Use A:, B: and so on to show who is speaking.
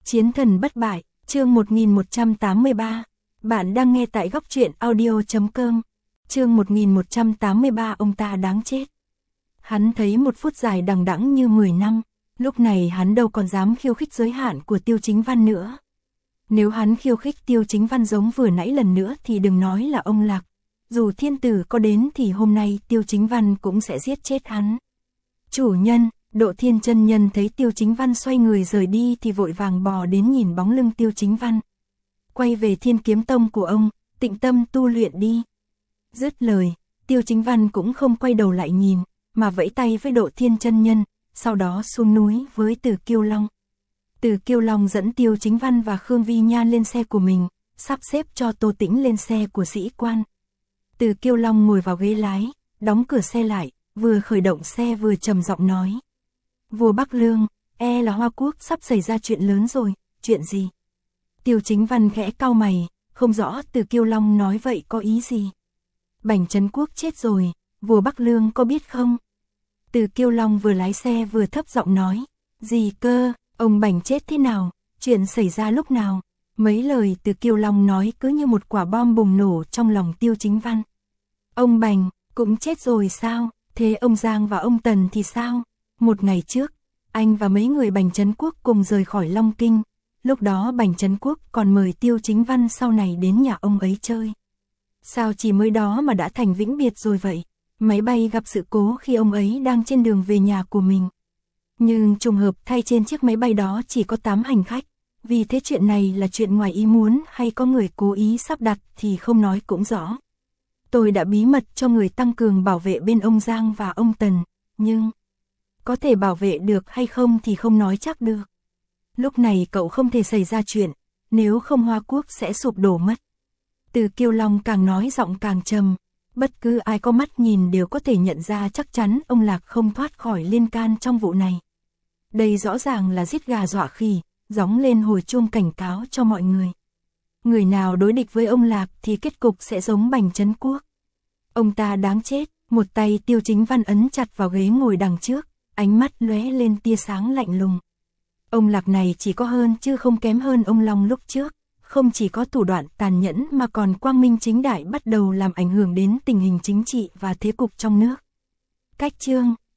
A: Chiến thần bất bại, chương 1183. Bạn đang nghe tại góc truyện audio.com. Chương 1183 ông ta đáng chết. Hắn thấy 1 phút dài đằng đẵng như 10 năm, lúc này hắn đâu còn dám khiêu khích giới hạn của Tiêu Chính Văn nữa. Nếu hắn khiêu khích Tiêu Chính Văn giống vừa nãy lần nữa thì đừng nói là ông Lạc. Dù thiên tử có đến thì hôm nay Tiêu Chính Văn cũng sẽ giết chết hắn. Chủ nhân, Độ Thiên chân nhân thấy Tiêu Chính Văn xoay người rời đi thì vội vàng bò đến nhìn bóng lưng Tiêu Chính Văn. Quay về Thiên Kiếm Tông của ông, tịnh tâm tu luyện đi. Dứt lời, Tiêu Chính Văn cũng không quay đầu lại nhìn, mà vẫy tay với Độ Thiên chân nhân, sau đó xuống núi với Từ Kiêu Long. Từ Kiêu Long dẫn Tiêu Chính Văn và Khương Vi Nhan lên xe của mình, sắp xếp cho Tô Tĩnh lên xe của sĩ quan. Từ Kiêu Long ngồi vào ghế lái, đóng cửa xe lại, vừa khởi động xe vừa trầm giọng nói. Vua Bắc Lương, là Hoa Quốc sắp xảy ra chuyện lớn rồi, chuyện gì? Tiêu Chính Văn khẽ cau mày, không rõ Từ Kiêu Long nói vậy có ý gì. Bành Trấn Quốc chết rồi, vua Bắc Lương có biết không? Từ Kiêu Long vừa lái xe vừa thấp giọng nói. Gì cơ, ông Bành chết thế nào, chuyện xảy ra lúc nào? Mấy lời Từ Kiêu Long nói cứ như một quả bom bùng nổ trong lòng Tiêu Chính Văn. Ông Bành, cũng chết rồi sao? Thế ông Giang và ông Tần thì sao? 1 ngày trước, anh và mấy người Bành Trấn Quốc cùng rời khỏi Long Kinh. Lúc đó Bành Trấn Quốc còn mời Tiêu Chính Văn sau này đến nhà ông ấy chơi. Sao chỉ mới đó mà đã thành vĩnh biệt rồi vậy? Máy bay gặp sự cố khi ông ấy đang trên đường về nhà của mình. Nhưng trùng hợp thay trên chiếc máy bay đó chỉ có 8 hành khách. Vì thế chuyện này là chuyện ngoài ý muốn hay có người cố ý sắp đặt thì không nói cũng rõ. Tôi đã bí mật cho người tăng cường bảo vệ bên ông Giang và ông Tần, nhưng có thể bảo vệ được hay không thì không nói chắc được. Lúc này cậu không thể xảy ra chuyện, nếu không Hoa Quốc sẽ sụp đổ mất. Từ Kiêu Long càng nói giọng càng trầm, bất cứ ai có mắt nhìn đều có thể nhận ra chắc chắn ông Lạc không thoát khỏi liên can trong vụ này. Đây rõ ràng là giết gà dọa khỉ, gióng lên hồi chuông cảnh cáo cho mọi người. Người nào đối địch với ông Lạc thì kết cục sẽ giống Bành Trấn Quốc. Ông ta đáng chết, một tay Tiêu Chính Văn ấn chặt vào ghế ngồi đằng trước, ánh mắt lóe lên tia sáng lạnh lùng. Ông Lạc này chỉ có hơn chứ không kém hơn ông Long lúc trước, không chỉ có thủ đoạn tàn nhẫn mà còn quang minh chính đại bắt đầu làm ảnh hưởng đến tình hình chính trị và thế cục trong nước. Cách chương